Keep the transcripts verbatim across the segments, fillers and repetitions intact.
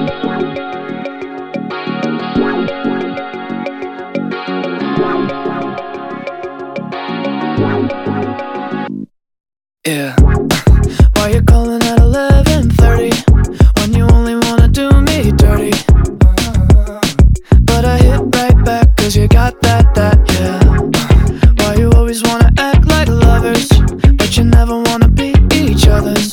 Yeah. Why you calling at eleven thirty when you only wanna do me dirty? But I hit right back cause you got that, that, yeah. Why you always wanna act like lovers but you never wanna be each other's?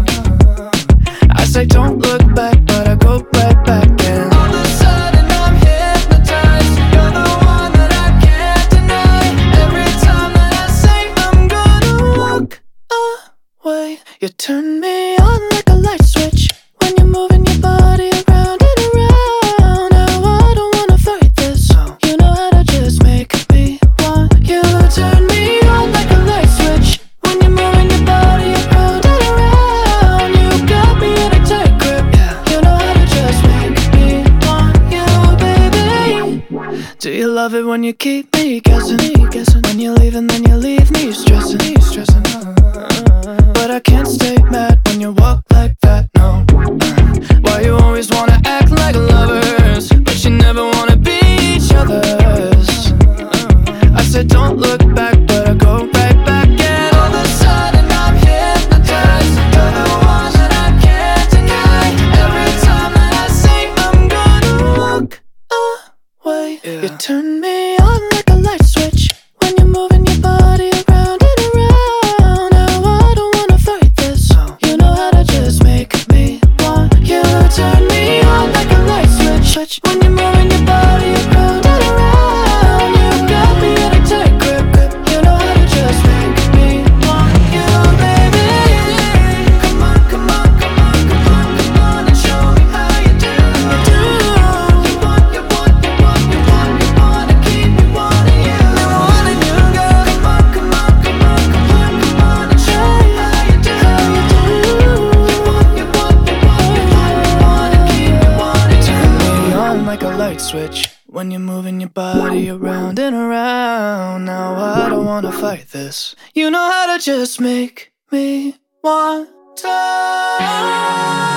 I say don't look back but I go right back and all of a sudden I'm hypnotized. You're the one that I can't deny. Every time that I say I'm gonna walk away, you turn me on like a light switch when you're moving your body around and around. Now I don't wanna fight this, you know how to just make me want you. Turn me on like a light switch when you're moving your body around and around. You got me in a tight grip, you know how to just make me want you, baby. Do you love it when you keep me guessing? When you leave and then you leave me stressing, stressing. But I can't stay mad when you walk like that, no. Why you always wanna act like lovers but you never wanna be each other's? I said don't look back but I go right back and all of a sudden I'm hypnotized. You're the one that I can't deny. Every time that I say I'm gonna walk away, yeah. You turn me on like a light switch when you're moving your body around and around. Now I don't wanna fight this, you know how to just make me want you. Turn me on like a light switch when you're moving your body around and around. You got me in a tight grip, you know how to just make me want you, baby. Come on, come on, come on, come on, come on and show me how you do. You want, you want, you want, you want, you wanna keep me wanting you. Never wanting you, girl. Come on, come on, come on, come on, come on and show me how you do. You want, you want, you want, you want, you wanna keep me wanting you. Turn me on like a light switch when you're moving your body around and around. Now I don't wanna fight this, you know how to just make me want to.